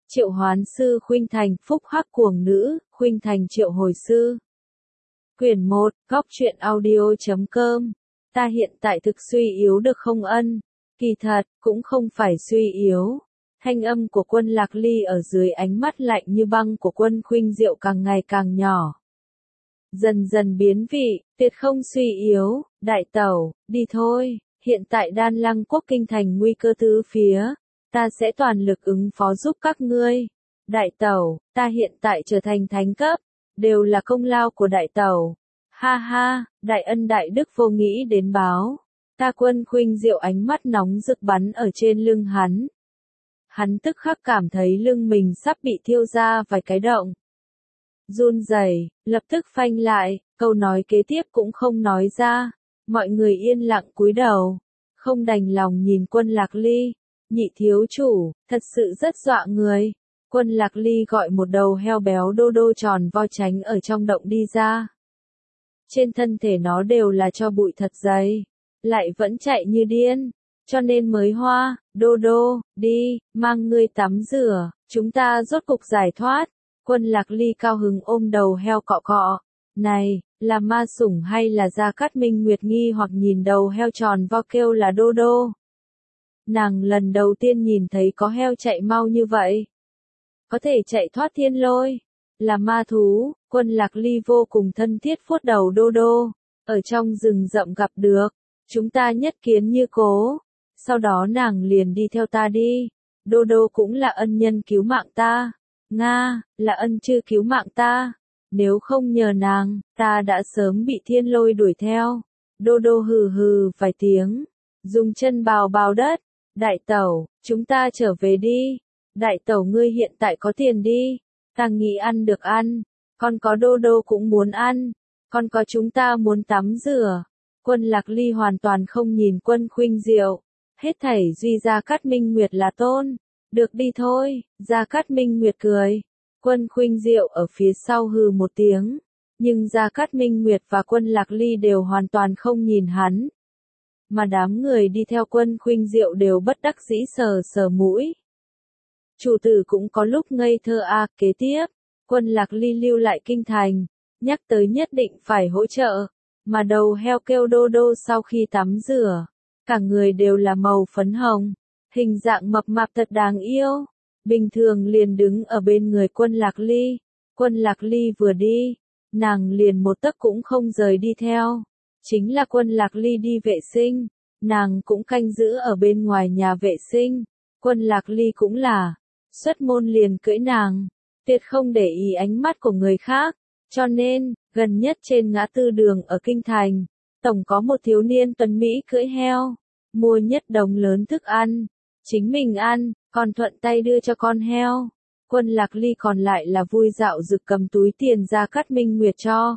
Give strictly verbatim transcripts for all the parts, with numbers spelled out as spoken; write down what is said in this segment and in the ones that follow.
Triệu hoán sư khuynh thành, phúc hắc cuồng nữ, khuynh thành triệu hồi sư. Quyển một, góc truyện audio chấm com. Ta hiện tại thực suy yếu được không ân? Kỳ thật, cũng không phải suy yếu. Thanh âm của Quân Lạc Ly ở dưới ánh mắt lạnh như băng của Quân Khuynh Diệu càng ngày càng nhỏ. Dần dần biến vị, tuyệt không suy yếu, đại tẩu, đi thôi, hiện tại Đan Lăng Quốc kinh thành nguy cơ tứ phía, ta sẽ toàn lực ứng phó giúp các ngươi. Đại tẩu, ta hiện tại trở thành thánh cấp, đều là công lao của đại tẩu. Ha ha, đại ân đại đức vô nghĩ đến báo. Ta Quân Khuynh Diệu ánh mắt nóng rực bắn ở trên lưng hắn. Hắn tức khắc cảm thấy lưng mình sắp bị thiêu ra vài cái động. Run rẩy, lập tức phanh lại, câu nói kế tiếp cũng không nói ra. Mọi người yên lặng cúi đầu, không đành lòng nhìn Quân Lạc Ly. Nhị thiếu chủ, thật sự rất dọa người. Quân Lạc Ly gọi một đầu heo béo đô đô tròn vo tránh ở trong động đi ra. Trên thân thể nó đều là tro bụi thật dày, lại vẫn chạy như điên, cho nên mới hoa, đô đô, đi, mang ngươi tắm rửa, chúng ta rốt cục giải thoát. Quân Lạc Ly cao hứng ôm đầu heo cọ cọ, này, là ma sủng hay là Gia Cát Minh Nguyệt nghi hoặc nhìn đầu heo tròn vo kêu là đô đô. Nàng lần đầu tiên nhìn thấy có heo chạy mau như vậy. Có thể chạy thoát thiên lôi, là ma thú. Quân Lạc Ly vô cùng thân thiết vuốt đầu đô đô, ở trong rừng rậm gặp được, chúng ta nhất kiến như cố, sau đó nàng liền đi theo ta đi, đô đô cũng là ân nhân cứu mạng ta, Nga, là ân chư cứu mạng ta, nếu không nhờ nàng, ta đã sớm bị thiên lôi đuổi theo. Đô đô hừ hừ vài tiếng, dùng chân bào bào đất, đại tẩu, chúng ta trở về đi, đại tẩu ngươi hiện tại có tiền đi, ta nghĩ ăn được ăn. Còn có đô đô cũng muốn ăn, còn có chúng ta muốn tắm rửa. Quân Lạc Ly hoàn toàn không nhìn Quân Khuynh Diệu, hết thảy duy Gia Cát Minh Nguyệt là tôn. Được đi thôi, Gia Cát Minh Nguyệt cười. Quân Khuynh Diệu ở phía sau hừ một tiếng, nhưng Gia Cát Minh Nguyệt và Quân Lạc Ly đều hoàn toàn không nhìn hắn. Mà đám người đi theo Quân Khuynh Diệu đều bất đắc dĩ sờ sờ mũi. Chủ tử cũng có lúc ngây thơ a, à, kế tiếp. Quân Lạc Ly lưu lại kinh thành, nhắc tới nhất định phải hỗ trợ, mà đầu heo kêu đô đô sau khi tắm rửa, cả người đều là màu phấn hồng, hình dạng mập mạp thật đáng yêu, bình thường liền đứng ở bên người Quân Lạc Ly, Quân Lạc Ly vừa đi, nàng liền một tấc cũng không rời đi theo, chính là Quân Lạc Ly đi vệ sinh, nàng cũng canh giữ ở bên ngoài nhà vệ sinh, Quân Lạc Ly cũng là, xuất môn liền cưỡi nàng. Tuyệt không để ý ánh mắt của người khác, cho nên, gần nhất trên ngã tư đường ở Kinh Thành, tổng có một thiếu niên tuấn Mỹ cưỡi heo, mua nhất đống lớn thức ăn, chính mình ăn, còn thuận tay đưa cho con heo. Quân Lạc Ly còn lại là vui dạo rực cầm túi tiền Gia Cát Minh Nguyệt cho.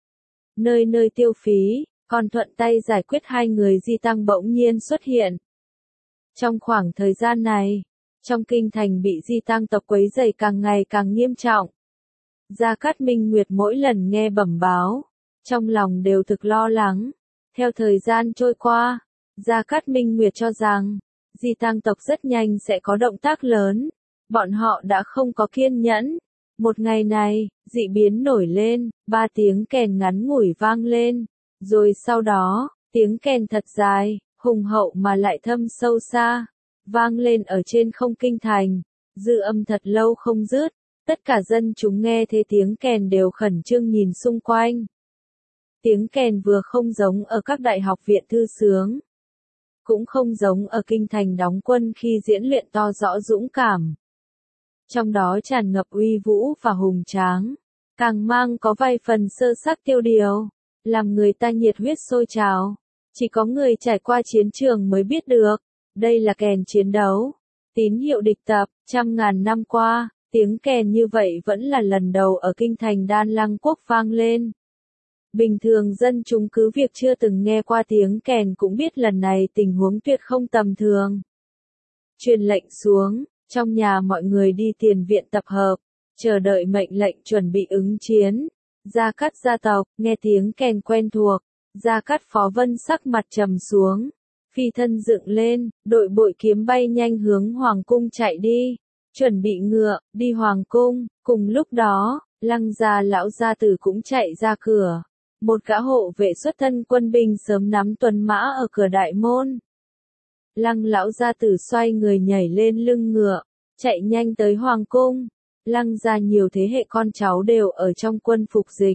Nơi nơi tiêu phí, còn thuận tay giải quyết hai người di tăng bỗng nhiên xuất hiện. Trong khoảng thời gian này, trong kinh thành bị di tăng tộc quấy rầy càng ngày càng nghiêm trọng. Gia Cát Minh Nguyệt mỗi lần nghe bẩm báo, trong lòng đều thực lo lắng. Theo thời gian trôi qua, Gia Cát Minh Nguyệt cho rằng, di tăng tộc rất nhanh sẽ có động tác lớn. Bọn họ đã không có kiên nhẫn. Một ngày này, dị biến nổi lên, ba tiếng kèn ngắn ngủi vang lên. Rồi sau đó, tiếng kèn thật dài, hùng hậu mà lại thâm sâu xa. Vang lên ở trên không kinh thành, dư âm thật lâu không dứt, tất cả dân chúng nghe thấy tiếng kèn đều khẩn trương nhìn xung quanh. Tiếng kèn vừa không giống ở các đại học viện thư sướng, cũng không giống ở kinh thành đóng quân khi diễn luyện to rõ dũng cảm. Trong đó tràn ngập uy vũ và hùng tráng, càng mang có vài phần sơ sắc tiêu điều, làm người ta nhiệt huyết sôi trào, chỉ có người trải qua chiến trường mới biết được. Đây là kèn chiến đấu, tín hiệu địch tập, trăm ngàn năm qua, tiếng kèn như vậy vẫn là lần đầu ở kinh thành Đan Lăng Quốc vang lên. Bình thường dân chúng cứ việc chưa từng nghe qua tiếng kèn cũng biết lần này tình huống tuyệt không tầm thường. Truyền lệnh xuống, trong nhà mọi người đi tiền viện tập hợp, chờ đợi mệnh lệnh chuẩn bị ứng chiến. Gia Cát gia tộc, nghe tiếng kèn quen thuộc, Gia Cát Phó Vân sắc mặt trầm xuống. Phi thân dựng lên, đội bội kiếm bay nhanh hướng hoàng cung chạy đi. chuẩn bị ngựa, đi hoàng cung. Cùng lúc đó, Lăng gia lão gia tử cũng chạy ra cửa. Một gã hộ vệ xuất thân quân binh sớm nắm tuần mã ở cửa đại môn. Lăng lão gia tử xoay người nhảy lên lưng ngựa, chạy nhanh tới hoàng cung. Lăng gia nhiều thế hệ con cháu đều ở trong quân phục dịch,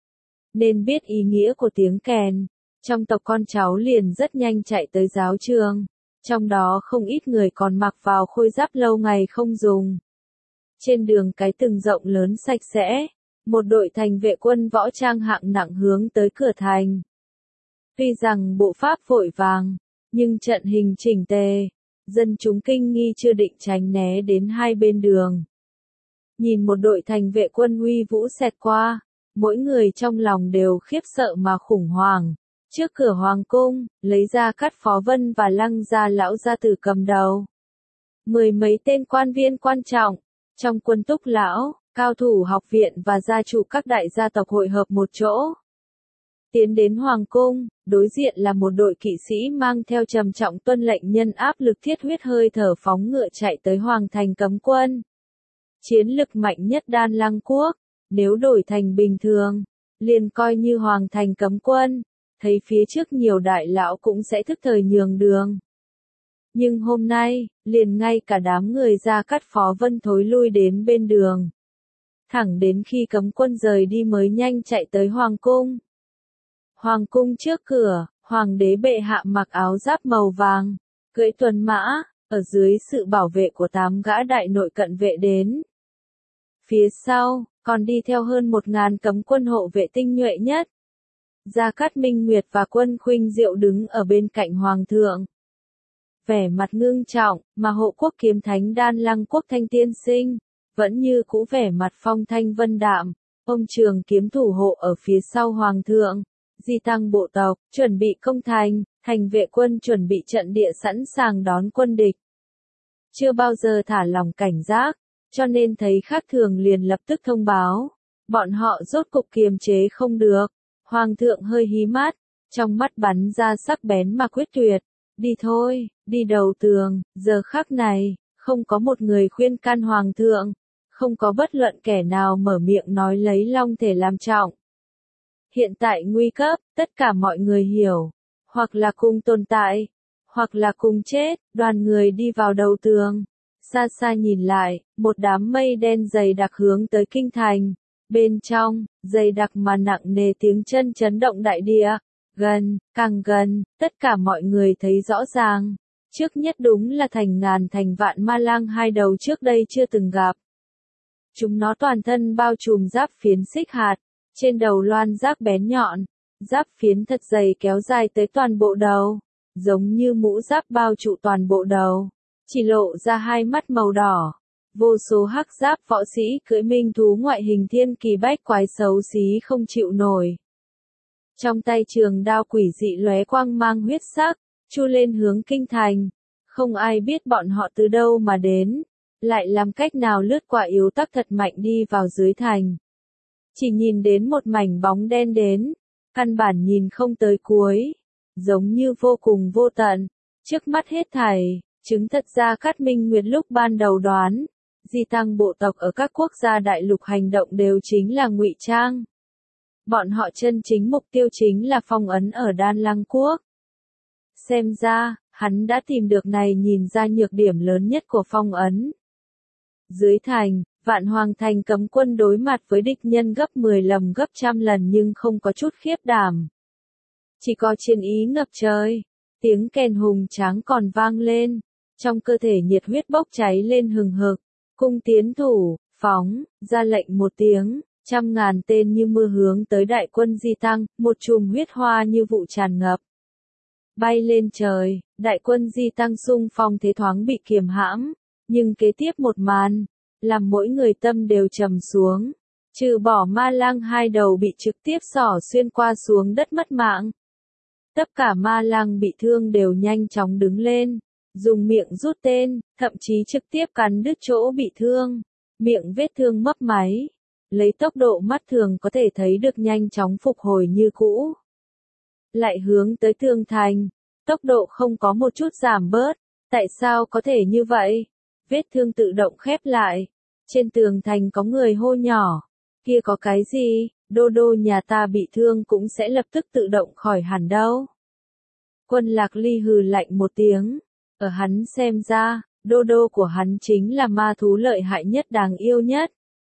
nên biết ý nghĩa của tiếng kèn. Trong tộc con cháu liền rất nhanh chạy tới giáo trường, trong đó không ít người còn mặc vào khôi giáp lâu ngày không dùng. Trên đường cái từng rộng lớn sạch sẽ, một đội thành vệ quân võ trang hạng nặng hướng tới cửa thành. Tuy rằng bộ pháp vội vàng, nhưng trận hình chỉnh tề, dân chúng kinh nghi chưa định tránh né đến hai bên đường. Nhìn một đội thành vệ quân uy vũ xẹt qua, mỗi người trong lòng đều khiếp sợ mà khủng hoảng. Trước cửa hoàng cung, lấy ra Cát Phó Vân và Lăng gia lão gia tử cầm đầu. Mười mấy tên quan viên quan trọng, trong quân túc lão, cao thủ học viện và gia chủ các đại gia tộc hội hợp một chỗ. Tiến đến hoàng cung, đối diện là một đội kỵ sĩ mang theo trầm trọng tuân lệnh nhân áp lực thiết huyết hơi thở phóng ngựa chạy tới hoàng thành cấm quân. Chiến lực mạnh nhất Đan Lăng quốc, nếu đổi thành bình thường, liền coi như hoàng thành cấm quân, thấy phía trước nhiều đại lão cũng sẽ thức thời nhường đường. Nhưng hôm nay, liền ngay cả đám người Gia Cát Phó Vân thối lui đến bên đường. Thẳng đến khi cấm quân rời đi mới nhanh chạy tới hoàng cung. Hoàng cung trước cửa, hoàng đế bệ hạ mặc áo giáp màu vàng, cưỡi tuần mã, ở dưới sự bảo vệ của tám gã đại nội cận vệ đến. Phía sau, còn đi theo hơn một ngàn cấm quân hộ vệ tinh nhuệ nhất. Gia Cát Minh Nguyệt và Quân Khuynh Diệu đứng ở bên cạnh hoàng thượng. Vẻ mặt ngưng trọng, mà hộ quốc kiếm thánh Đan Lăng quốc Thanh tiên sinh, vẫn như cũ vẻ mặt phong thanh vân đạm, ông trường kiếm thủ hộ ở phía sau hoàng thượng, di tăng bộ tộc, chuẩn bị công thành, thành vệ quân chuẩn bị trận địa sẵn sàng đón quân địch. Chưa bao giờ thả lòng cảnh giác, cho nên thấy khác thường liền lập tức thông báo, bọn họ rốt cục kiềm chế không được. Hoàng thượng hơi hí mắt, trong mắt bắn ra sắc bén mà quyết tuyệt, đi thôi, đi đầu tường. Giờ khắc này, không có một người khuyên can hoàng thượng, không có bất luận kẻ nào mở miệng nói lấy long thể làm trọng. Hiện tại nguy cấp, tất cả mọi người hiểu, hoặc là cùng tồn tại, hoặc là cùng chết. Đoàn người đi vào đầu tường, xa xa nhìn lại, một đám mây đen dày đặc hướng tới kinh thành. Bên trong, dày đặc mà nặng nề tiếng chân chấn động đại địa. Gần, càng gần, tất cả mọi người thấy rõ ràng. Trước nhất đúng là thành ngàn thành vạn ma lang hai đầu trước đây chưa từng gặp. Chúng nó toàn thân bao trùm giáp phiến xích hạt, trên đầu loan giác bén nhọn, giáp phiến thật dày kéo dài tới toàn bộ đầu, giống như mũ giáp bao trụ toàn bộ đầu, chỉ lộ ra hai mắt màu đỏ. Vô số hắc giáp võ sĩ cưỡi minh thú ngoại hình thiên kỳ bách quái xấu xí không chịu nổi. Trong tay trường đao quỷ dị lóe quang mang huyết sắc, chu lên hướng kinh thành. Không ai biết bọn họ từ đâu mà đến, lại làm cách nào lướt qua yếu tắc thật mạnh đi vào dưới thành. Chỉ nhìn đến một mảnh bóng đen đến, căn bản nhìn không tới cuối, giống như vô cùng vô tận. Trước mắt hết thảy, chứng thật ra Cát Minh Nguyệt lúc ban đầu đoán. Di tăng bộ tộc ở các quốc gia đại lục hành động đều chính là ngụy trang. Bọn họ chân chính mục tiêu chính là phong ấn ở Đan Lăng quốc. Xem ra, hắn đã tìm được này nhìn ra nhược điểm lớn nhất của phong ấn. Dưới thành, Vạn Hoàng thành cấm quân đối mặt với địch nhân gấp mười lần gấp trăm lần nhưng không có chút khiếp đảm. Chỉ có chiến ý ngập trời, tiếng kèn hùng tráng còn vang lên, trong cơ thể nhiệt huyết bốc cháy lên hừng hực. Cung tiến thủ, phóng, ra lệnh một tiếng, trăm ngàn tên như mưa hướng tới đại quân di tăng, một chùm huyết hoa như vụ tràn ngập. Bay lên trời, đại quân di tăng xung phong thế thoáng bị kiềm hãm, nhưng kế tiếp một màn, làm mỗi người tâm đều trầm xuống. Trừ bỏ ma lang hai đầu bị trực tiếp xỏ xuyên qua xuống đất mất mạng. Tất cả ma lang bị thương đều nhanh chóng đứng lên. Dùng miệng rút tên, thậm chí trực tiếp cắn đứt chỗ bị thương, miệng vết thương mấp máy, lấy tốc độ mắt thường có thể thấy được nhanh chóng phục hồi như cũ. Lại hướng tới tường thành, tốc độ không có một chút giảm bớt, tại sao có thể như vậy? vết thương tự động khép lại. Trên tường thành có người hô nhỏ, kia có cái gì, đô đô nhà ta bị thương cũng sẽ lập tức tự động khỏi hẳn đâu. Quân Lạc Ly hừ lạnh một tiếng, ở hắn xem ra, đô đô của hắn chính là ma thú lợi hại nhất đáng yêu nhất.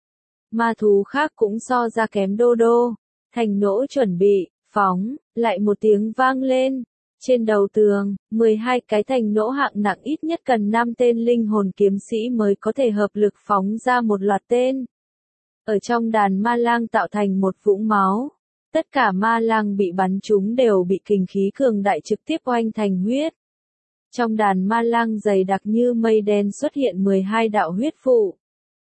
Ma thú khác cũng so ra kém đô đô, thành nỗ chuẩn bị, phóng, lại một tiếng vang lên. Trên đầu tường, mười hai cái thành nỗ hạng nặng ít nhất cần năm tên linh hồn kiếm sĩ mới có thể hợp lực phóng ra một loạt tên. Ở trong đàn ma lang tạo thành một vũng máu. Tất cả ma lang bị bắn trúng đều bị kình khí cường đại trực tiếp oanh thành huyết. Trong đàn ma lang dày đặc như mây đen xuất hiện mười hai đạo huyết phụ.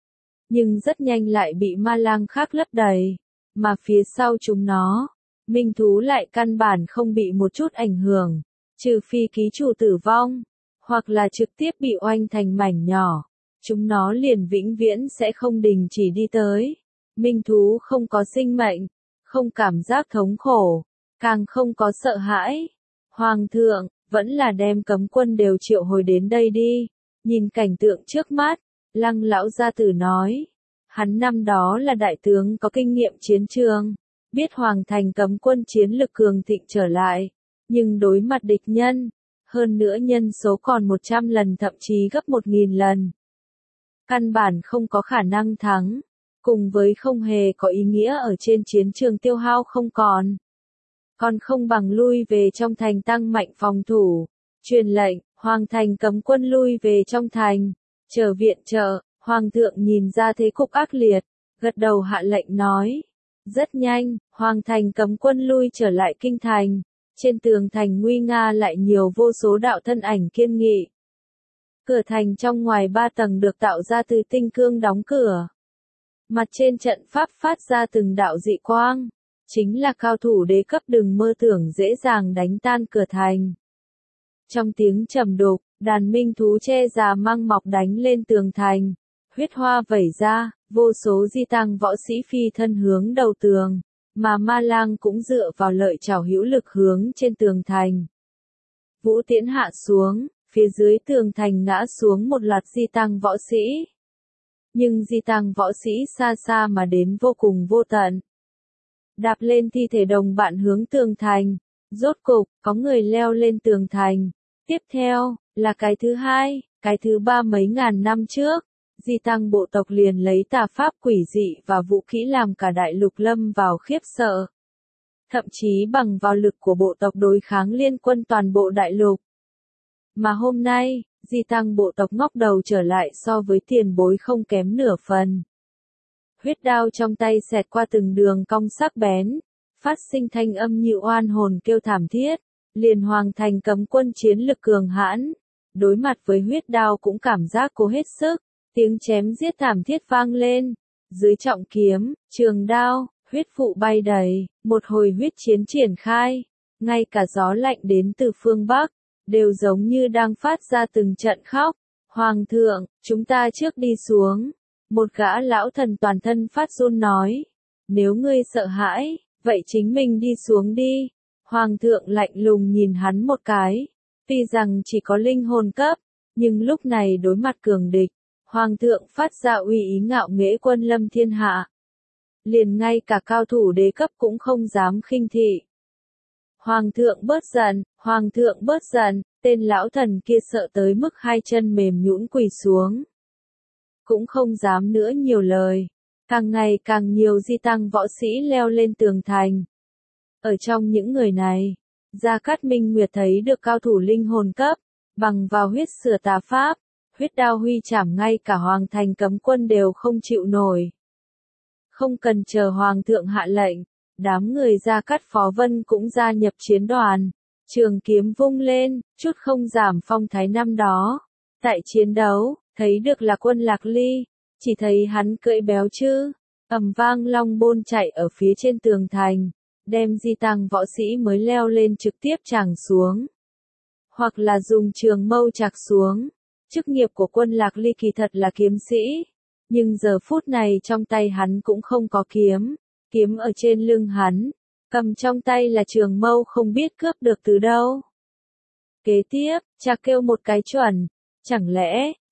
Nhưng rất nhanh lại bị ma lang khác lấp đầy, mà phía sau chúng nó, minh thú lại căn bản không bị một chút ảnh hưởng, trừ phi ký chủ tử vong, hoặc là trực tiếp bị oanh thành mảnh nhỏ. Chúng nó liền vĩnh viễn sẽ không đình chỉ đi tới. Minh thú không có sinh mệnh, không cảm giác thống khổ, càng không có sợ hãi. Hoàng thượng, vẫn là đem cấm quân đều triệu hồi đến đây đi. Nhìn cảnh tượng trước mắt, Lăng lão gia tử nói. Hắn năm đó là đại tướng có kinh nghiệm chiến trường, biết Hoàng thành cấm quân chiến lực cường thịnh trở lại, nhưng đối mặt địch nhân, hơn nữa nhân số còn một trăm lần thậm chí gấp một nghìn lần. Căn bản không có khả năng thắng, cùng với không hề có ý nghĩa ở trên chiến trường tiêu hao không còn. Còn không bằng lui về trong thành tăng mạnh phòng thủ, truyền lệnh, Hoàng thành cấm quân lui về trong thành, chờ viện trợ. Hoàng thượng nhìn ra thế cục ác liệt, gật đầu hạ lệnh nói. Rất nhanh, Hoàng thành cấm quân lui trở lại kinh thành, trên tường thành nguy nga lại nhiều vô số đạo thân ảnh kiên nghị. Cửa thành trong ngoài ba tầng được tạo ra từ tinh cương đóng cửa. Mặt trên trận pháp phát ra từng đạo dị quang, chính là cao thủ đế cấp đừng mơ tưởng dễ dàng đánh tan cửa thành. Trong tiếng trầm đục, đàn minh thú che già mang mọc đánh lên tường thành. Huyết hoa vẩy ra, vô số di tăng võ sĩ phi thân hướng đầu tường, mà ma lang cũng dựa vào lợi trảo hữu lực hướng trên tường thành. Vũ tiễn hạ xuống, phía dưới tường thành ngã xuống một loạt di tăng võ sĩ. Nhưng di tăng võ sĩ xa xa mà đến vô cùng vô tận. Đạp lên thi thể đồng bạn hướng tường thành, rốt cục, có người leo lên tường thành. Tiếp theo, là cái thứ hai, cái thứ ba mấy ngàn năm trước. Di tăng bộ tộc liền lấy tà pháp quỷ dị và vũ khí làm cả đại lục lâm vào khiếp sợ. Thậm chí bằng vào lực của bộ tộc đối kháng liên quân toàn bộ đại lục. Mà hôm nay, di tăng bộ tộc ngóc đầu trở lại so với tiền bối không kém nửa phần. Huyết đao trong tay xẹt qua từng đường cong sắc bén, phát sinh thanh âm như oan hồn kêu thảm thiết, liền Hoàng thành cấm quân chiến lực cường hãn. Đối mặt với huyết đao cũng cảm giác cố hết sức. Tiếng chém giết thảm thiết vang lên, dưới trọng kiếm, trường đao, huyết phụ bay đầy, một hồi huyết chiến triển khai, ngay cả gió lạnh đến từ phương Bắc, đều giống như đang phát ra từng trận khóc. Hoàng thượng, chúng ta trước đi xuống. Một gã lão thần toàn thân phát run nói, nếu ngươi sợ hãi, vậy chính mình đi xuống đi. Hoàng thượng lạnh lùng nhìn hắn một cái, tuy rằng chỉ có linh hồn cấp, nhưng lúc này đối mặt cường địch. Hoàng thượng phát ra uy ý ngạo nghễ quân lâm thiên hạ. Liền ngay cả cao thủ đế cấp cũng không dám khinh thị. Hoàng thượng bớt giận, hoàng thượng bớt giận, tên lão thần kia sợ tới mức hai chân mềm nhũn quỳ xuống. Cũng không dám nữa nhiều lời. Càng ngày càng nhiều di tăng võ sĩ leo lên tường thành. Ở trong những người này, Gia Cát Minh Nguyệt thấy được cao thủ linh hồn cấp, bằng vào huyết sửa tà pháp. Huyết đao huy chảm ngay cả Hoàng thành cấm quân đều không chịu nổi. Không cần chờ Hoàng thượng hạ lệnh, đám người Gia Cát Phó Vân cũng gia nhập chiến đoàn. Trường kiếm vung lên, chút không giảm phong thái năm đó. Tại chiến đấu, thấy được là Quân Lạc Ly, chỉ thấy hắn cưỡi béo chư, ầm vang long bôn chạy ở phía trên tường thành, đem di tăng võ sĩ mới leo lên trực tiếp tràng xuống. Hoặc là dùng trường mâu chạc xuống. Chức nghiệp của Quân Lạc Ly kỳ thật là kiếm sĩ, nhưng giờ phút này trong tay hắn cũng không có kiếm, kiếm ở trên lưng hắn, cầm trong tay là trường mâu không biết cướp được từ đâu. Kế tiếp, chạc kêu một cái chuẩn, chẳng lẽ,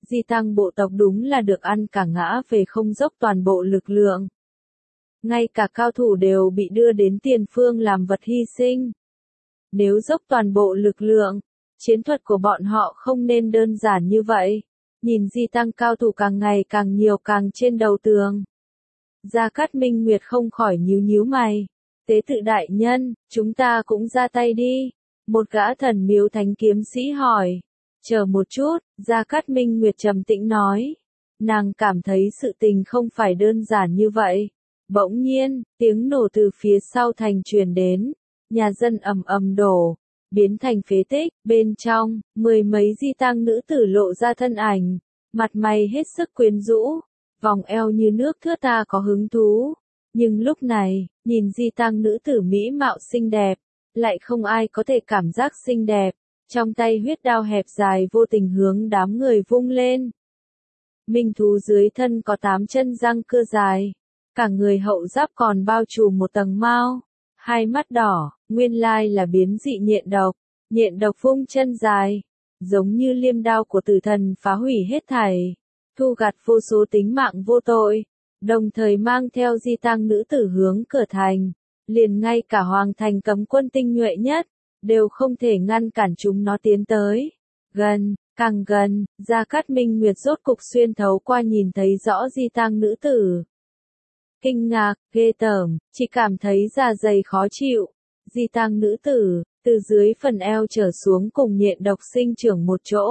Di Tăng bộ tộc đúng là được ăn cả ngã về không dốc toàn bộ lực lượng. Ngay cả cao thủ đều bị đưa đến tiền phương làm vật hy sinh. Nếu dốc toàn bộ lực lượng, chiến thuật của bọn họ không nên đơn giản như vậy. Nhìn Di Tăng cao thủ càng ngày càng nhiều càng trên đầu tường. Gia Cát Minh Nguyệt không khỏi nhíu nhíu mày. Tế tự đại nhân, chúng ta cũng ra tay đi. Một gã thần miếu thánh kiếm sĩ hỏi. Chờ một chút, Gia Cát Minh Nguyệt trầm tĩnh nói. Nàng cảm thấy sự tình không phải đơn giản như vậy. Bỗng nhiên, tiếng nổ từ phía sau thành truyền đến. Nhà dân ầm ầm đổ, biến thành phế tích. Bên trong, mười mấy Di Tăng nữ tử lộ ra thân ảnh. Mặt mày hết sức quyến rũ. Vòng eo như nước thướt tha có hứng thú. Nhưng lúc này, nhìn Di Tăng nữ tử mỹ mạo xinh đẹp, lại không ai có thể cảm giác xinh đẹp. Trong tay huyết đao hẹp dài vô tình hướng đám người vung lên. Minh thú dưới thân có tám chân răng cưa dài. Cả người hậu giáp còn bao trùm một tầng mao. Hai mắt đỏ, nguyên lai là biến dị nhện độc. Nhện độc vung chân dài. Giống như liêm đao của tử thần phá hủy hết thảy. Thu gặt vô số tính mạng vô tội. Đồng thời mang theo Di Tăng nữ tử hướng cửa thành. Liền ngay cả hoàng thành cấm quân tinh nhuệ nhất. Đều không thể ngăn cản chúng nó tiến tới. Gần, càng gần, Gia Cát Minh Nguyệt rốt cục xuyên thấu qua nhìn thấy rõ Di Tăng nữ tử. Kinh ngạc, ghê tởm, chỉ cảm thấy da dày khó chịu. Di Tăng nữ tử, từ dưới phần eo trở xuống cùng nhện độc sinh trưởng một chỗ.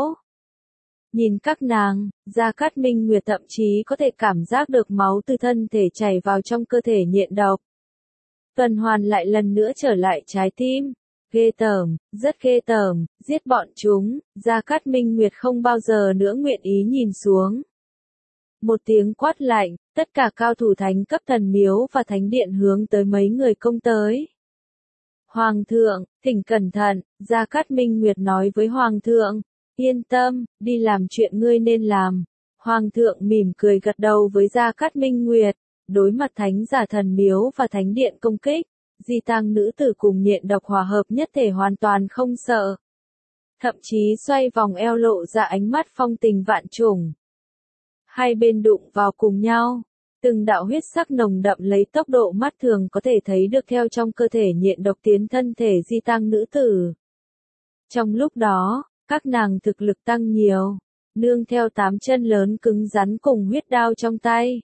Nhìn các nàng, Gia Cát Minh Nguyệt thậm chí có thể cảm giác được máu từ thân thể chảy vào trong cơ thể nhện độc. Tuần hoàn lại lần nữa trở lại trái tim. Ghê tởm, rất ghê tởm, giết bọn chúng. Gia Cát Minh Nguyệt không bao giờ nữa nguyện ý nhìn xuống. Một tiếng quát lạnh, tất cả cao thủ thánh cấp thần miếu và thánh điện hướng tới mấy người công tới. Hoàng thượng, thỉnh cẩn thận, Gia Cát Minh Nguyệt nói với Hoàng thượng. Yên tâm, đi làm chuyện ngươi nên làm. Hoàng thượng mỉm cười gật đầu với Gia Cát Minh Nguyệt. Đối mặt thánh giả thần miếu và thánh điện công kích, Di Tăng nữ tử cùng nhện độc hòa hợp nhất thể hoàn toàn không sợ. Thậm chí xoay vòng eo lộ ra ánh mắt phong tình vạn trùng. Hai bên đụng vào cùng nhau. Từng đạo huyết sắc nồng đậm lấy tốc độ mắt thường có thể thấy được theo trong cơ thể nhện độc tiến thân thể Di Tăng nữ tử. Trong lúc đó, các nàng thực lực tăng nhiều, nương theo tám chân lớn cứng rắn cùng huyết đao trong tay.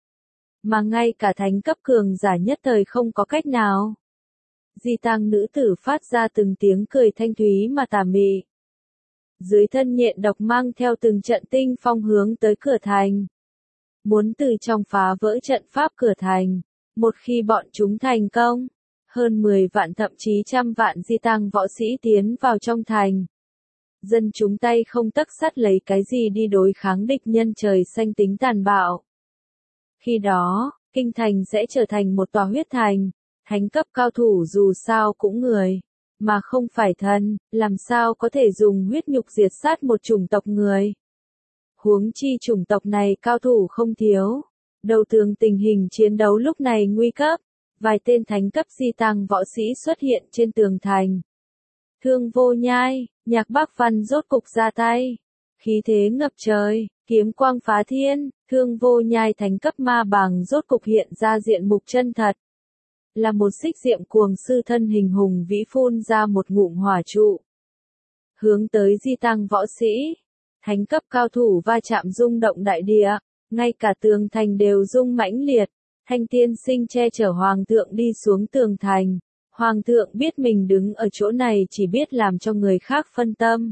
Mà ngay cả thánh cấp cường giả nhất thời không có cách nào. Di Tăng nữ tử phát ra từng tiếng cười thanh thúy mà tà mị. Dưới thân nhện độc mang theo từng trận tinh phong hướng tới cửa thành. Muốn từ trong phá vỡ trận pháp cửa thành. Một khi bọn chúng thành công, hơn mười vạn thậm chí trăm vạn Di Tăng võ sĩ tiến vào trong thành. Dân chúng tay không tấc sắt lấy cái gì đi đối kháng địch nhân trời xanh tính tàn bạo. Khi đó, kinh thành sẽ trở thành một tòa huyết thành. Thánh cấp cao thủ dù sao cũng người, mà không phải thần, làm sao có thể dùng huyết nhục diệt sát một chủng tộc người. Huống chi chủng tộc này cao thủ không thiếu. Đầu tường tình hình chiến đấu lúc này nguy cấp. Vài tên thánh cấp Di Tăng võ sĩ xuất hiện trên tường thành. Thương Vô Nhai, Nhạc Bác Văn rốt cục ra tay. Khí thế ngập trời, kiếm quang phá thiên, Thương Vô Nhai thánh cấp ma bàng rốt cục hiện ra diện mục chân thật. Là một xích diệm cuồng sư thân hình hùng vĩ phun ra một ngụm hỏa trụ. Hướng tới Di Tăng võ sĩ. Thánh cấp cao thủ va chạm rung động đại địa, ngay cả tường thành đều rung mãnh liệt. Thanh tiên sinh che chở hoàng thượng đi xuống tường thành. Hoàng thượng biết mình đứng ở chỗ này chỉ biết làm cho người khác phân tâm.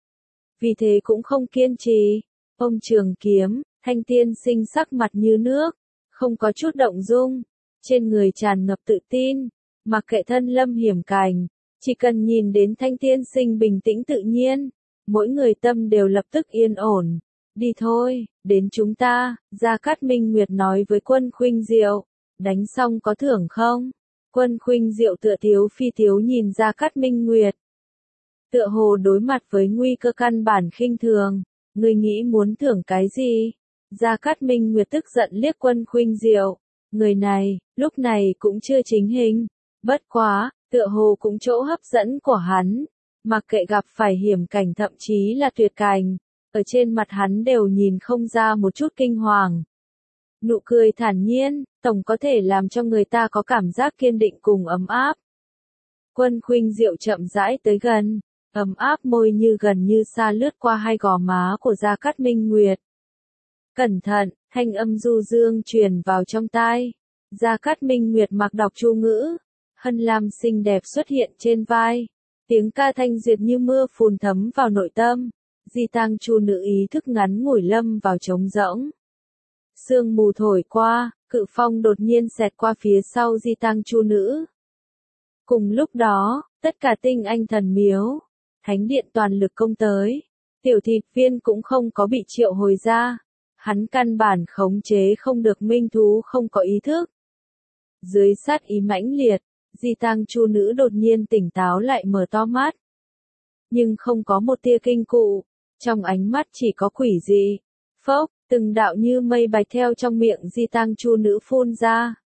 Vì thế cũng không kiên trì. Ông trường kiếm, thanh tiên sinh sắc mặt như nước, không có chút động dung. Trên người tràn ngập tự tin, mặc kệ thân lâm hiểm cảnh, chỉ cần nhìn đến thanh tiên sinh bình tĩnh tự nhiên, mỗi người tâm đều lập tức yên ổn. Đi thôi, đến chúng ta, Gia Cát Minh Nguyệt nói với Quân Khuynh Diệu, đánh xong có thưởng không? Quân Khuynh Diệu tựa thiếu phi thiếu nhìn Gia Cát Minh Nguyệt. Tựa hồ đối mặt với nguy cơ căn bản khinh thường, người nghĩ muốn thưởng cái gì? Gia Cát Minh Nguyệt tức giận liếc Quân Khuynh Diệu. Người này, lúc này cũng chưa chính hình. Bất quá, tựa hồ cũng chỗ hấp dẫn của hắn. Mặc kệ gặp phải hiểm cảnh thậm chí là tuyệt cảnh. ở trên mặt hắn đều nhìn không ra một chút kinh hoàng. Nụ cười thản nhiên, tổng có thể làm cho người ta có cảm giác kiên định cùng ấm áp. Quân Khuynh Diệu chậm rãi tới gần, ấm áp môi như gần như xa lướt qua hai gò má của Gia Cát Minh Nguyệt. Cẩn thận, thanh âm du dương truyền vào trong tai. Gia Cát Minh Nguyệt mặc đọc chu ngữ. Hân lam xinh đẹp xuất hiện trên vai. Tiếng ca thanh duyệt như mưa phùn thấm vào nội tâm. Di Tang Chu nữ ý thức ngắn ngủi lâm vào trống rỗng. Sương mù thổi qua, cự phong đột nhiên xẹt qua phía sau Di Tang Chu nữ. Cùng lúc đó, tất cả tinh anh thần miếu, thánh điện toàn lực công tới. Tiểu thịt viên cũng không có bị triệu hồi ra. Hắn căn bản khống chế không được minh thú không có ý thức. Dưới sát ý mãnh liệt, Di Tang Chu nữ đột nhiên tỉnh táo lại mở to mắt. Nhưng không có một tia kinh cụ, trong ánh mắt chỉ có quỷ dị. Phốc, từng đạo như mây bạch theo trong miệng Di Tang Chu nữ phun ra.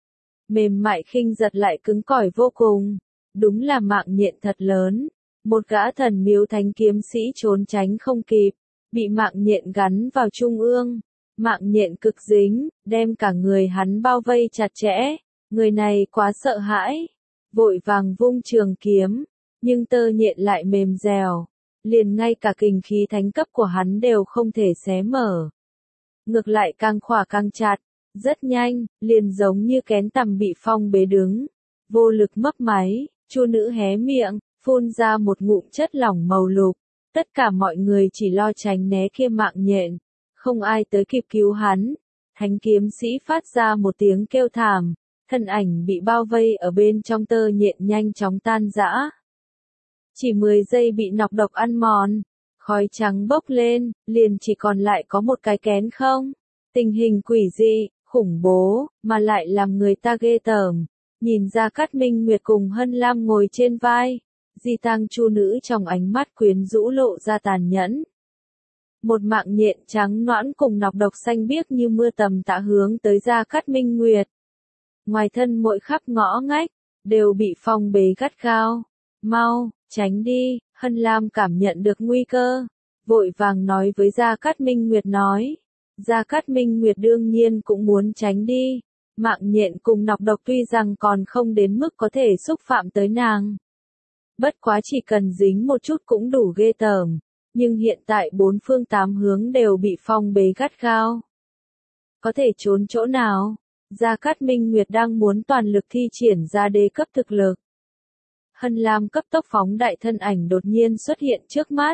Mềm mại khinh giật lại cứng cỏi vô cùng. Đúng là mạng nhện thật lớn. Một gã thần miếu thánh kiếm sĩ trốn tránh không kịp, bị mạng nhện gắn vào trung ương. Mạng nhện cực dính, đem cả người hắn bao vây chặt chẽ. Người này quá sợ hãi, vội vàng vung trường kiếm, nhưng tơ nhện lại mềm dẻo, liền ngay cả kình khí thánh cấp của hắn đều không thể xé mở. Ngược lại càng khỏa càng chặt, rất nhanh, liền giống như kén tằm bị phong bế đứng, vô lực mấp máy. Chu nữ hé miệng, phun ra một ngụm chất lỏng màu lục. Tất cả mọi người chỉ lo tránh né kia mạng nhện, không ai tới kịp cứu hắn. Thánh kiếm sĩ phát ra một tiếng kêu thảm, thân ảnh bị bao vây ở bên trong tơ nhện nhanh chóng tan rã. Chỉ mười giây bị nọc độc ăn mòn, khói trắng bốc lên, liền chỉ còn lại có một cái kén không. Tình hình quỷ dị, khủng bố, mà lại làm người ta ghê tởm. Nhìn Gia Cát Minh Nguyệt cùng Hân Lam ngồi trên vai, Di Tang Chu nữ trong ánh mắt quyến rũ lộ ra tàn nhẫn. Một mạng nhện trắng nõn cùng nọc độc xanh biếc như mưa tầm tã hướng tới Gia Cát Minh Nguyệt. Ngoài thân mỗi khắp ngõ ngách, đều bị phong bế gắt gao. Mau, tránh đi, Hân Lam cảm nhận được nguy cơ. Vội vàng nói với Gia Cát Minh Nguyệt nói. Gia Cát Minh Nguyệt đương nhiên cũng muốn tránh đi. Mạng nhện cùng nọc độc tuy rằng còn không đến mức có thể xúc phạm tới nàng. Bất quá chỉ cần dính một chút cũng đủ ghê tởm. Nhưng hiện tại bốn phương tám hướng đều bị phong bế gắt gao. Có thể trốn chỗ nào? Gia Cát Minh Nguyệt đang muốn toàn lực thi triển ra đế cấp thực lực. Hân Lam cấp tốc phóng đại thân ảnh đột nhiên xuất hiện trước mắt.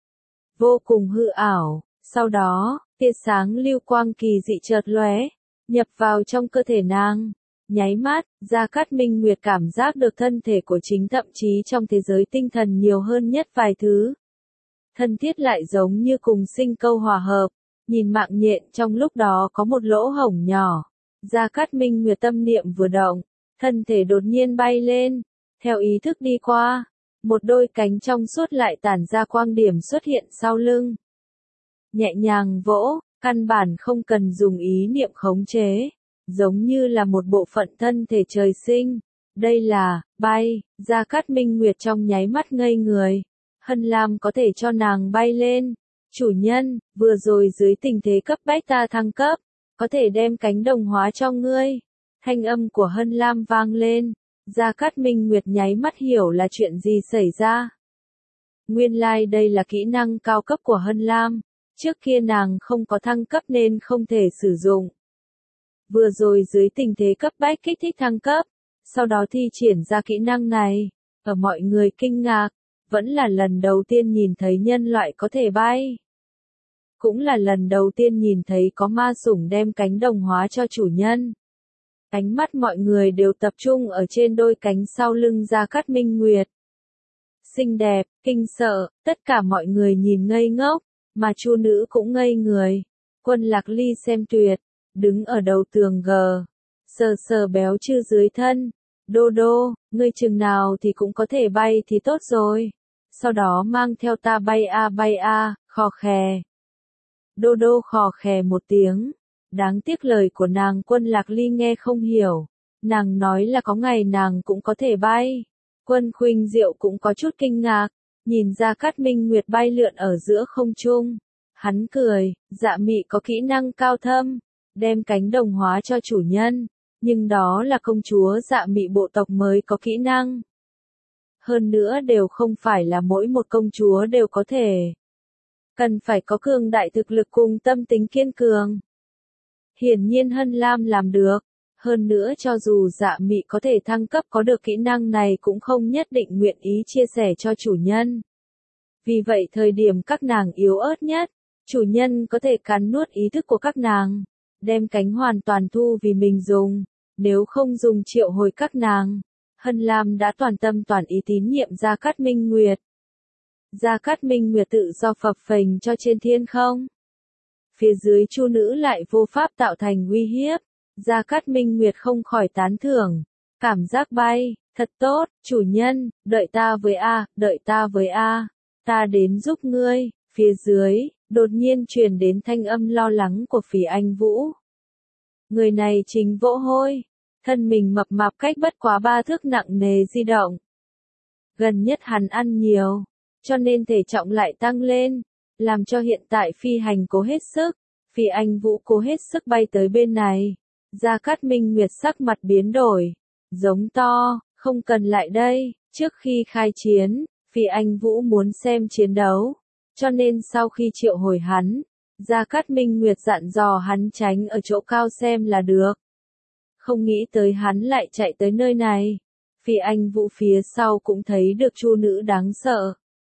Vô cùng hư ảo, sau đó, tia sáng lưu quang kỳ dị chợt lóe, nhập vào trong cơ thể nàng. Nháy mắt, Gia Cát Minh Nguyệt cảm giác được thân thể của chính thậm chí trong thế giới tinh thần nhiều hơn nhất vài thứ. Thân thiết lại giống như cùng sinh câu hòa hợp, nhìn mạng nhện trong lúc đó có một lỗ hổng nhỏ. Gia Cát Minh Nguyệt tâm niệm vừa động, thân thể đột nhiên bay lên, theo ý thức đi qua, một đôi cánh trong suốt lại tản ra quang điểm xuất hiện sau lưng. Nhẹ nhàng vỗ, căn bản không cần dùng ý niệm khống chế, giống như là một bộ phận thân thể trời sinh. Đây là, bay, Gia Cát Minh Nguyệt trong nháy mắt ngây người. Hân Lam có thể cho nàng bay lên. Chủ nhân, vừa rồi dưới tình thế cấp bách ta thăng cấp, có thể đem cánh đồng hóa cho ngươi. Thanh âm của Hân Lam vang lên. Gia Cát Minh Nguyệt nháy mắt hiểu là chuyện gì xảy ra. Nguyên lai like đây là kỹ năng cao cấp của Hân Lam. Trước kia nàng không có thăng cấp nên không thể sử dụng. Vừa rồi dưới tình thế cấp bách kích thích thăng cấp, sau đó thi triển ra kỹ năng này. Ở mọi người kinh ngạc, vẫn là lần đầu tiên nhìn thấy nhân loại có thể bay. Cũng là lần đầu tiên nhìn thấy có ma sủng đem cánh đồng hóa cho chủ nhân. Ánh mắt mọi người đều tập trung ở trên đôi cánh sau lưng Gia Cát Minh Nguyệt. Xinh đẹp, kinh sợ, tất cả mọi người nhìn ngây ngốc, mà Chu nữ cũng ngây người. Quân Lạc Ly xem tuyệt, đứng ở đầu tường gờ, sờ sờ béo chư dưới thân. Đô đô, ngươi chừng nào thì cũng có thể bay thì tốt rồi. Sau đó mang theo ta bay a bay a, khò khè. Đô đô khò khè một tiếng. Đáng tiếc lời của nàng Quân Lạc Ly nghe không hiểu. Nàng nói là có ngày nàng cũng có thể bay. Quân Khuynh Diệu cũng có chút kinh ngạc. Nhìn Gia Cát Minh Nguyệt bay lượn ở giữa không trung. Hắn cười, Dạ Mị có kỹ năng cao thâm, đem cánh đồng hóa cho chủ nhân, nhưng đó là công chúa Dạ Mị bộ tộc mới có kỹ năng. Hơn nữa đều không phải là mỗi một công chúa đều có thể. Cần phải có cường đại thực lực cùng tâm tính kiên cường. Hiển nhiên Hân Lam làm được. Hơn nữa cho dù Dạ Mị có thể thăng cấp có được kỹ năng này cũng không nhất định nguyện ý chia sẻ cho chủ nhân. Vì vậy thời điểm các nàng yếu ớt nhất, chủ nhân có thể cắn nuốt ý thức của các nàng, đem cánh hoàn toàn thu vì mình dùng, nếu không dùng triệu hồi các nàng. Hân Lam đã toàn tâm toàn ý tín nhiệm Gia Cát Minh Nguyệt. Gia Cát Minh Nguyệt tự do phập phềnh cho trên thiên không. Phía dưới chu nữ lại vô pháp tạo thành uy hiếp. Gia Cát Minh Nguyệt không khỏi tán thưởng. Cảm giác bay, thật tốt, chủ nhân, đợi ta với A, đợi ta với A. Ta đến giúp ngươi. Phía dưới, đột nhiên truyền đến thanh âm lo lắng của Phỉ Anh Vũ. Người này chính Vỗ Hôi. Thân mình mập mạp cách bất quá ba thước nặng nề di động. Gần nhất hắn ăn nhiều, cho nên thể trọng lại tăng lên, làm cho hiện tại phi hành cố hết sức. Phỉ Anh Vũ cố hết sức bay tới bên này. Gia Cát Minh Nguyệt sắc mặt biến đổi, giống to, không cần lại đây. Trước khi khai chiến, Phỉ Anh Vũ muốn xem chiến đấu, cho nên sau khi triệu hồi hắn, Gia Cát Minh Nguyệt dặn dò hắn tránh ở chỗ cao xem là được. Không nghĩ tới hắn lại chạy tới nơi này. Phỉ Anh Vũ phía sau cũng thấy được chu nữ đáng sợ.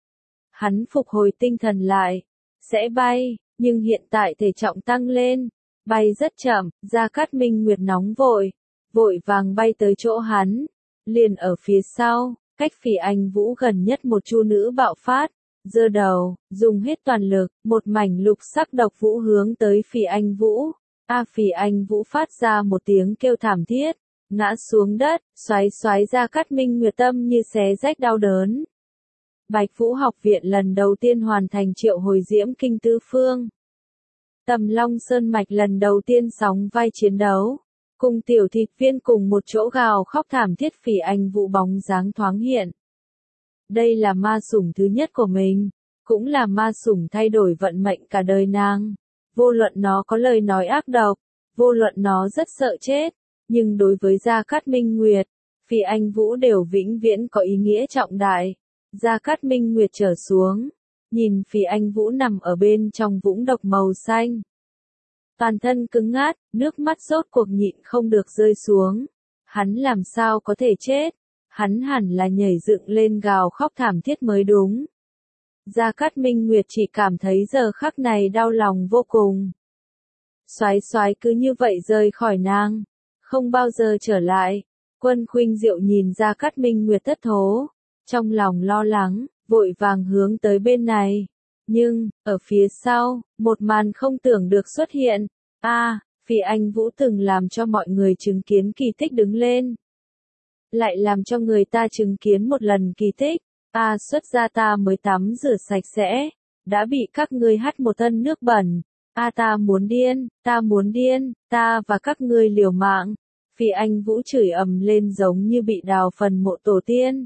Hắn phục hồi tinh thần lại, sẽ bay, nhưng hiện tại thể trọng tăng lên, bay rất chậm. Gia Cát Minh Nguyệt nóng vội, vội vàng bay tới chỗ hắn, liền ở phía sau, cách Phỉ Anh Vũ gần nhất một chu nữ bạo phát, giơ đầu, dùng hết toàn lực, một mảnh lục sắc độc vũ hướng tới Phỉ Anh Vũ. A Phỉ Anh Vũ phát ra một tiếng kêu thảm thiết, ngã xuống đất, xoáy xoáy Gia Cát Minh Nguyệt tâm như xé rách đau đớn. Bạch Vũ học viện lần đầu tiên hoàn thành triệu hồi diễm kinh tứ phương. Tầm Long Sơn Mạch lần đầu tiên sóng vai chiến đấu, cùng tiểu thịt viên cùng một chỗ gào khóc thảm thiết. Phỉ Anh Vũ bóng dáng thoáng hiện. Đây là ma sủng thứ nhất của mình, cũng là ma sủng thay đổi vận mệnh cả đời nàng. Vô luận nó có lời nói ác độc, vô luận nó rất sợ chết, nhưng đối với Gia Cát Minh Nguyệt, Phỉ Anh Vũ đều vĩnh viễn có ý nghĩa trọng đại. Gia Cát Minh Nguyệt trở xuống, nhìn Phỉ Anh Vũ nằm ở bên trong vũng độc màu xanh. Toàn thân cứng ngát, nước mắt rốt cuộc nhịn không được rơi xuống. Hắn làm sao có thể chết? Hắn hẳn là nhảy dựng lên gào khóc thảm thiết mới đúng. Gia Cát Minh Nguyệt chỉ cảm thấy giờ khắc này đau lòng vô cùng. Xoáy xoáy cứ như vậy rời khỏi nàng, không bao giờ trở lại. Quân Khuynh Diệu nhìn Gia Cát Minh Nguyệt thất thố, trong lòng lo lắng, vội vàng hướng tới bên này. Nhưng, ở phía sau, một màn không tưởng được xuất hiện. A, à, Phỉ Anh Vũ từng làm cho mọi người chứng kiến kỳ tích đứng lên. Lại làm cho người ta chứng kiến một lần kỳ tích. A à, xuất ra ta mới tắm rửa sạch sẽ, đã bị các ngươi hắt một thân nước bẩn. A à, ta muốn điên, ta muốn điên, ta và các ngươi liều mạng. Phỉ Anh Vũ chửi ầm lên giống như bị đào phần mộ tổ tiên.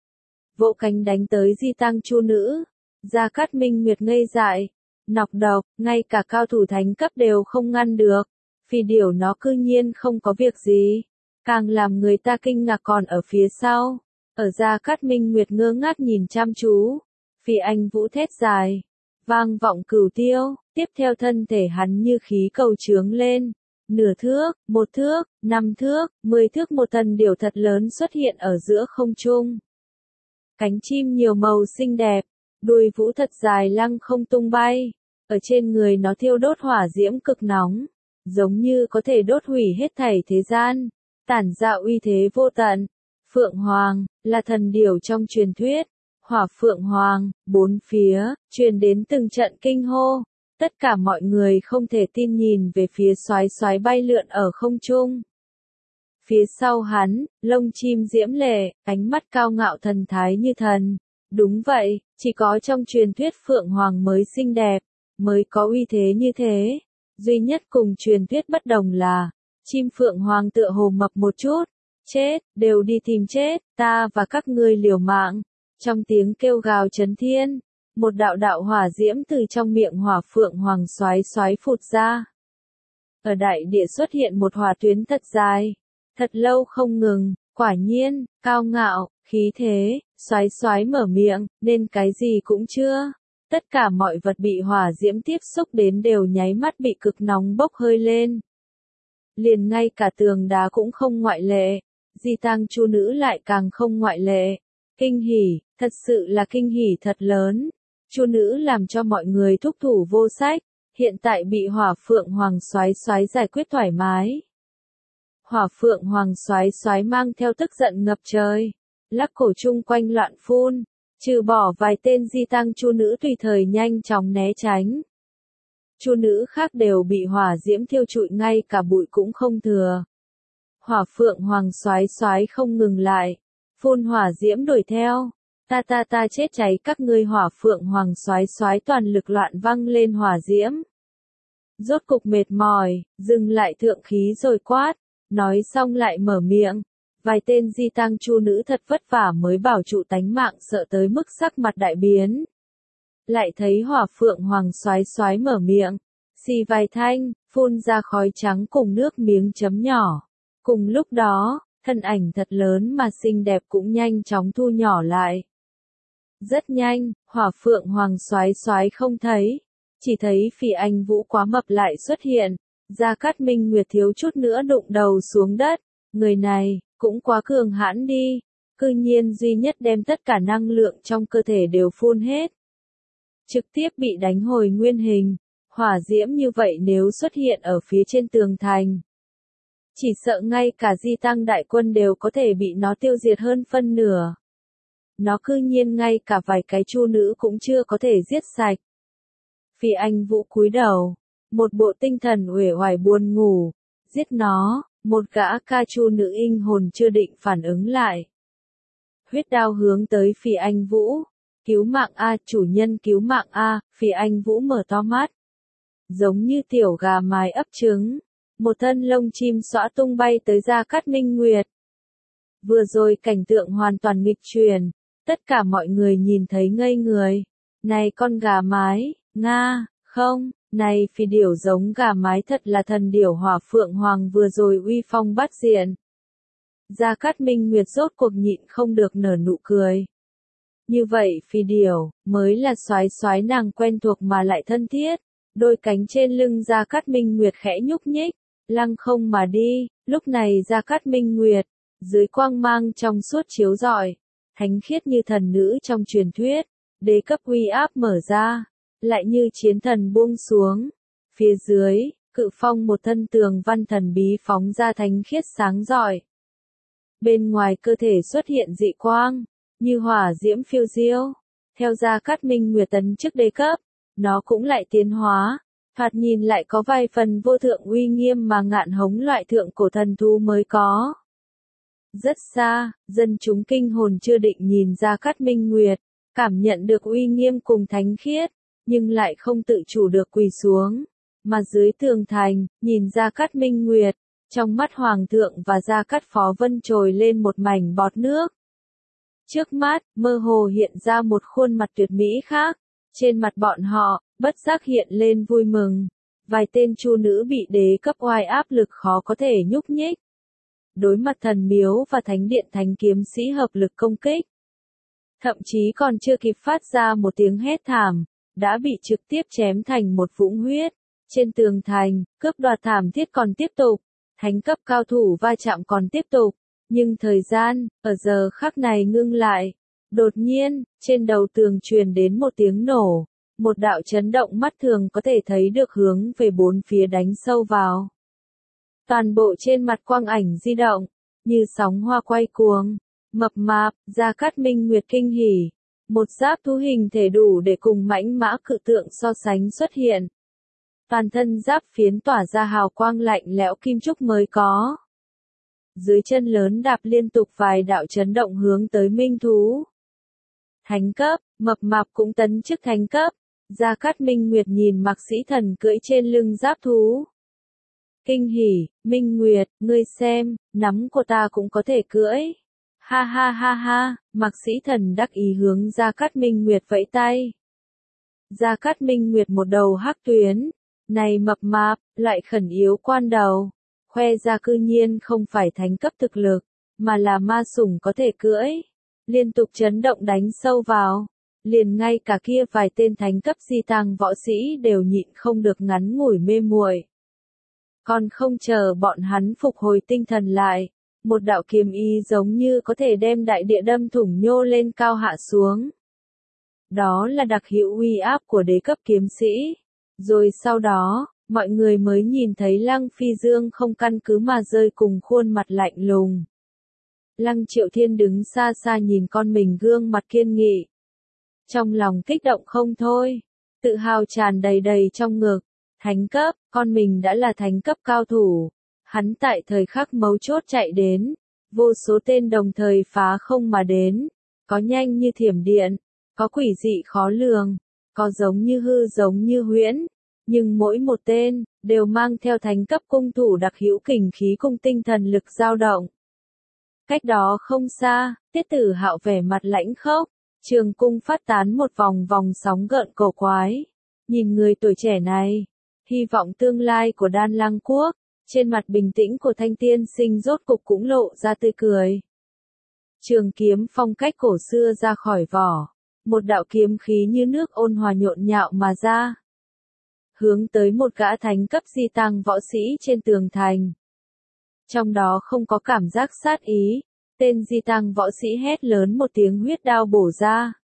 Vỗ cánh đánh tới di tăng chu nữ. Gia Cát Minh Nguyệt ngây dại, nọc độc, ngay cả cao thủ thánh cấp đều không ngăn được. Phỉ điểu nó cư nhiên không có việc gì. Càng làm người ta kinh ngạc còn ở phía sau. Ở Gia Cát Minh Nguyệt ngơ ngác nhìn chăm chú. Phỉ Anh Vũ thét dài, vang vọng cửu tiêu, tiếp theo thân thể hắn như khí cầu trướng lên. Nửa thước, một thước, năm thước, mười thước một thần điểu thật lớn xuất hiện ở giữa không trung. Cánh chim nhiều màu xinh đẹp, đuôi vũ thật dài lăng không tung bay. Ở trên người nó thiêu đốt hỏa diễm cực nóng, giống như có thể đốt hủy hết thảy thế gian, tản ra uy thế vô tận. Phượng Hoàng, là thần điểu trong truyền thuyết. Hỏa Phượng Hoàng, bốn phía, truyền đến từng trận kinh hô. Tất cả mọi người không thể tin nhìn về phía xoáy xoáy bay lượn ở không trung. Phía sau hắn, lông chim diễm lệ, ánh mắt cao ngạo thần thái như thần. Đúng vậy, chỉ có trong truyền thuyết Phượng Hoàng mới xinh đẹp, mới có uy thế như thế. Duy nhất cùng truyền thuyết bất đồng là, chim Phượng Hoàng tựa hồ mập một chút. Chết, đều đi tìm chết, ta và các ngươi liều mạng. Trong tiếng kêu gào chấn thiên, một đạo đạo hỏa diễm từ trong miệng hỏa phượng hoàng xoáy xoáy phụt ra. Ở đại địa xuất hiện một hỏa tuyến thật dài, thật lâu không ngừng, quả nhiên, cao ngạo, khí thế, xoáy xoáy mở miệng, nên cái gì cũng chưa. Tất cả mọi vật bị hỏa diễm tiếp xúc đến đều nháy mắt bị cực nóng bốc hơi lên. Liền ngay cả tường đá cũng không ngoại lệ, Di Tang Chu nữ lại càng không ngoại lệ. Kinh hỉ, thật sự là kinh hỉ thật lớn. Chu nữ làm cho mọi người thúc thủ vô sách, hiện tại bị hỏa phượng hoàng xoáy xoáy giải quyết thoải mái. Hỏa phượng hoàng xoáy xoáy mang theo tức giận ngập trời, lắc cổ chung quanh loạn phun, trừ bỏ vài tên Di Tang Chu nữ tùy thời nhanh chóng né tránh. Chu nữ khác đều bị hỏa diễm thiêu trụi ngay cả bụi cũng không thừa. Hỏa phượng hoàng xoáy xoáy không ngừng lại, phun hỏa diễm đuổi theo. Ta ta ta chết cháy các ngươi, hỏa phượng hoàng xoáy xoáy toàn lực loạn văng lên hỏa diễm. Rốt cục mệt mỏi, dừng lại thượng khí rồi quát, nói xong lại mở miệng. Vài tên Di Tang Chu nữ thật vất vả mới bảo trụ tánh mạng, sợ tới mức sắc mặt đại biến. Lại thấy hỏa phượng hoàng xoáy xoáy mở miệng, xì vài thanh, phun ra khói trắng cùng nước miếng chấm nhỏ. Cùng lúc đó, thân ảnh thật lớn mà xinh đẹp cũng nhanh chóng thu nhỏ lại. Rất nhanh, hỏa phượng hoàng xoáy xoáy không thấy, chỉ thấy Phỉ Anh Vũ quá mập lại xuất hiện. Gia Cát Minh Nguyệt thiếu chút nữa đụng đầu xuống đất, người này, cũng quá cường hãn đi, cư nhiên duy nhất đem tất cả năng lượng trong cơ thể đều phun hết. Trực tiếp bị đánh hồi nguyên hình, hỏa diễm như vậy nếu xuất hiện ở phía trên tường thành. Chỉ sợ ngay cả Di Tăng đại quân đều có thể bị nó tiêu diệt hơn phân nửa. Nó cư nhiên ngay cả vài cái Chu nữ cũng chưa có thể giết sạch. Phỉ Anh Vũ cúi đầu, một bộ tinh thần uể oải buồn ngủ, giết nó, một gã ca Chu nữ linh hồn chưa định phản ứng lại. Huyết đao hướng tới Phỉ Anh Vũ, cứu mạng a, chủ nhân cứu mạng a. Phỉ Anh Vũ mở to mắt, giống như tiểu gà mái ấp trứng, một thân lông chim xõa tung bay tới Gia Cát Minh Nguyệt. Vừa rồi cảnh tượng hoàn toàn nghịch truyền, tất cả mọi người nhìn thấy ngây người. Này con gà mái, nga, không, này phi điểu giống gà mái thật là thần điểu hỏa phượng hoàng vừa rồi uy phong bát diện. Gia Cát Minh Nguyệt rốt cuộc nhịn không được nở nụ cười. Như vậy phi điểu, mới là soái soái nàng quen thuộc mà lại thân thiết. Đôi cánh trên lưng Gia Cát Minh Nguyệt khẽ nhúc nhích, lăng không mà đi. Lúc này Gia Cát Minh Nguyệt, dưới quang mang trong suốt chiếu rọi, thánh khiết như thần nữ trong truyền thuyết, đế cấp uy áp mở ra, lại như chiến thần buông xuống. Phía dưới, cự phong một thân tường văn thần bí phóng ra thánh khiết sáng rọi. Bên ngoài cơ thể xuất hiện dị quang, như hỏa diễm phiêu diêu. Theo Gia Cát Minh Nguyệt tấn chức đế cấp, nó cũng lại tiến hóa, thoạt nhìn lại có vài phần vô thượng uy nghiêm mà ngạn hống loại thượng cổ thần thú mới có. Rất xa, dân chúng kinh hồn chưa định nhìn Gia Cát Minh Nguyệt, cảm nhận được uy nghiêm cùng thánh khiết, nhưng lại không tự chủ được quỳ xuống. Mà dưới tường thành, nhìn Gia Cát Minh Nguyệt, trong mắt Hoàng thượng và Gia Cát Phó Vân trồi lên một mảnh bọt nước. Trước mắt, mơ hồ hiện ra một khuôn mặt tuyệt mỹ khác, trên mặt bọn họ, bất giác hiện lên vui mừng. Vài tên Chu nữ bị đế cấp oai áp lực khó có thể nhúc nhích. Đối mặt thần miếu và thánh điện thánh kiếm sĩ hợp lực công kích. Thậm chí còn chưa kịp phát ra một tiếng hét thảm, đã bị trực tiếp chém thành một vũng huyết. Trên tường thành, cướp đoạt thảm thiết còn tiếp tục, thánh cấp cao thủ va chạm còn tiếp tục, nhưng thời gian, ở giờ khắc này ngưng lại. Đột nhiên, trên đầu tường truyền đến một tiếng nổ, một đạo chấn động mắt thường có thể thấy được hướng về bốn phía đánh sâu vào. Toàn bộ trên mặt quang ảnh di động, như sóng hoa quay cuồng, mập mạp, Gia Cát Minh Nguyệt kinh hỉ. Một giáp thú hình thể đủ để cùng mãnh mã cự tượng so sánh xuất hiện. Toàn thân giáp phiến tỏa ra hào quang lạnh lẽo kim trúc mới có. Dưới chân lớn đạp liên tục vài đạo chấn động hướng tới minh thú. Thánh cấp, mập mạp cũng tấn chức thánh cấp. Gia Cát Minh Nguyệt nhìn Mạc Sĩ Thần cưỡi trên lưng giáp thú. Kinh hỉ, Minh Nguyệt, ngươi xem, nắm của ta cũng có thể cưỡi. Ha ha ha ha, Mạc Sĩ Thần đắc ý hướng Gia Cát Minh Nguyệt vẫy tay. Gia Cát Minh Nguyệt một đầu hắc tuyến, này mập mạp, lại khẩn yếu quan đầu, khoe ra cư nhiên không phải thánh cấp thực lực, mà là ma sủng có thể cưỡi, liên tục chấn động đánh sâu vào, liền ngay cả kia vài tên thánh cấp di tăng võ sĩ đều nhịn không được ngắn ngủi mê muội. Còn không chờ bọn hắn phục hồi tinh thần lại, một đạo kiếm ý giống như có thể đem đại địa đâm thủng nhô lên cao hạ xuống. Đó là đặc hữu uy áp của đế cấp kiếm sĩ. Rồi sau đó, mọi người mới nhìn thấy Lăng Phi Dương không căn cứ mà rơi cùng khuôn mặt lạnh lùng. Lăng Triệu Thiên đứng xa xa nhìn con mình gương mặt kiên nghị. Trong lòng kích động không thôi, tự hào tràn đầy đầy trong ngực. Thánh cấp, con mình đã là thánh cấp cao thủ. Hắn tại thời khắc mấu chốt chạy đến, vô số tên đồng thời phá không mà đến, có nhanh như thiểm điện, có quỷ dị khó lường, có giống như hư giống như huyễn, nhưng mỗi một tên đều mang theo thánh cấp cung thủ đặc hữu kình khí cùng tinh thần lực dao động. Cách đó không xa, Tiết Tử Hạo vẻ mặt lãnh khốc, trường cung phát tán một vòng vòng sóng gợn cổ quái. Nhìn người tuổi trẻ này, hy vọng tương lai của Đan Lăng Quốc, trên mặt bình tĩnh của Thanh Tiên Sinh rốt cục cũng lộ ra tươi cười. Trường kiếm phong cách cổ xưa ra khỏi vỏ, một đạo kiếm khí như nước ôn hòa nhộn nhạo mà ra, hướng tới một gã thánh cấp di tăng võ sĩ trên tường thành. Trong đó không có cảm giác sát ý, tên di tăng võ sĩ hét lớn một tiếng huyết đao bổ ra.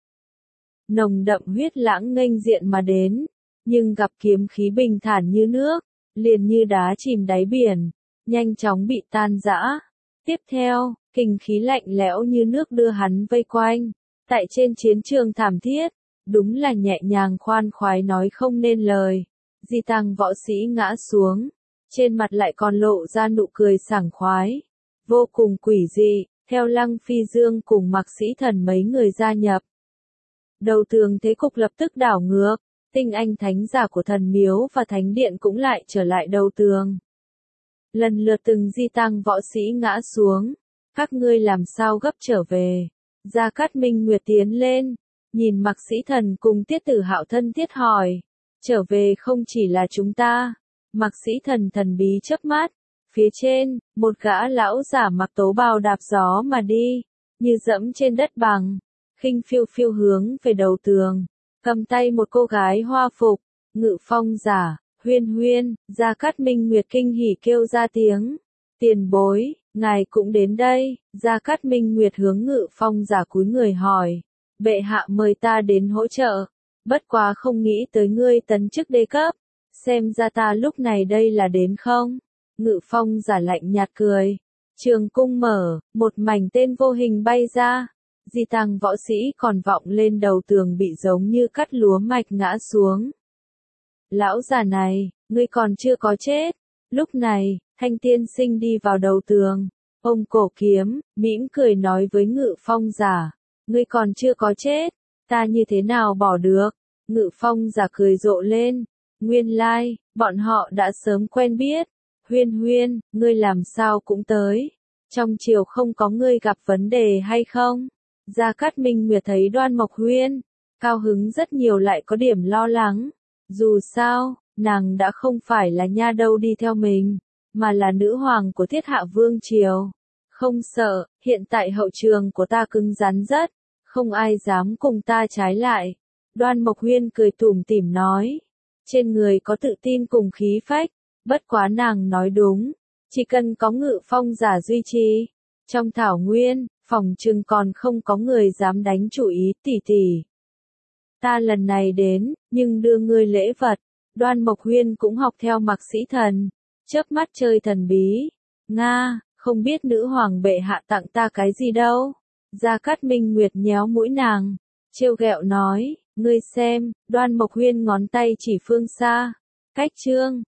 Nồng đậm huyết lãng nghênh diện mà đến, nhưng gặp kiếm khí bình thản như nước, liền như đá chìm đáy biển, nhanh chóng bị tan rã. Tiếp theo, kình khí lạnh lẽo như nước đưa hắn vây quanh, tại trên chiến trường thảm thiết, đúng là nhẹ nhàng khoan khoái nói không nên lời. Di tăng võ sĩ ngã xuống, trên mặt lại còn lộ ra nụ cười sảng khoái, vô cùng quỷ dị, theo Lăng Phi Dương cùng Mạc Sĩ Thần mấy người gia nhập. Đầu tường thế cục lập tức đảo ngược, tinh anh thánh giả của thần miếu và thánh điện cũng lại trở lại đầu tường. Lần lượt từng di tăng võ sĩ ngã xuống, các ngươi làm sao gấp trở về. Gia Cát Minh Nguyệt tiến lên, nhìn Mạc Sĩ Thần cùng Tiết Tử Hạo thân thiết hỏi, trở về không chỉ là chúng ta. Mạc Sĩ Thần thần bí chớp mắt, phía trên, một gã lão giả mặc tố bào đạp gió mà đi, như dẫm trên đất bằng, khinh phiêu phiêu hướng về đầu tường, cầm tay một cô gái hoa phục, Ngự Phong giả, Huyên Huyên. Gia Cát Minh Nguyệt kinh hỉ kêu ra tiếng, tiền bối, ngài cũng đến đây. Gia Cát Minh Nguyệt hướng Ngự Phong giả cúi người hỏi, bệ hạ mời ta đến hỗ trợ, bất quá không nghĩ tới ngươi tấn chức đế cấp, xem ra ta lúc này đây là đến không? Ngự Phong giả lạnh nhạt cười, trường cung mở, một mảnh tên vô hình bay ra, di tăng võ sĩ còn vọng lên đầu tường bị giống như cắt lúa mạch ngã xuống. Lão già này, ngươi còn chưa có chết. Lúc này, Thanh Tiên Sinh đi vào đầu tường, ôm cổ kiếm, mỉm cười nói với Ngự Phong giả, ngươi còn chưa có chết, ta như thế nào bỏ được? Ngự Phong giả cười rộ lên, nguyên lai, like, bọn họ đã sớm quen biết. Huyên Huyên, ngươi làm sao cũng tới, trong triều không có ngươi gặp vấn đề hay không? Gia Cát Minh Nguyệt thấy Đoan Mộc Huyên, cao hứng rất nhiều lại có điểm lo lắng. Dù sao, nàng đã không phải là nha đầu đi theo mình, mà là nữ hoàng của Thiết Hạ Vương Triều. Không sợ, hiện tại hậu trường của ta cứng rắn rất, không ai dám cùng ta trái lại. Đoan Mộc Huyên cười tủm tỉm nói, trên người có tự tin cùng khí phách, bất quá nàng nói đúng, chỉ cần có Ngự Phong giả duy trì, trong thảo nguyên, phòng trừng còn không có người dám đánh chủ ý. Tỷ tỷ, ta lần này đến, nhưng đưa ngươi lễ vật. Đoan Mộc Huyên cũng học theo Mạc Sĩ Thần, chớp mắt chơi thần bí. Nga, không biết nữ hoàng bệ hạ tặng ta cái gì đâu. Gia Cát Minh Nguyệt nhéo mũi nàng, trêu ghẹo nói, ngươi xem. Đoan Mộc Huyên ngón tay chỉ phương xa, cách trương,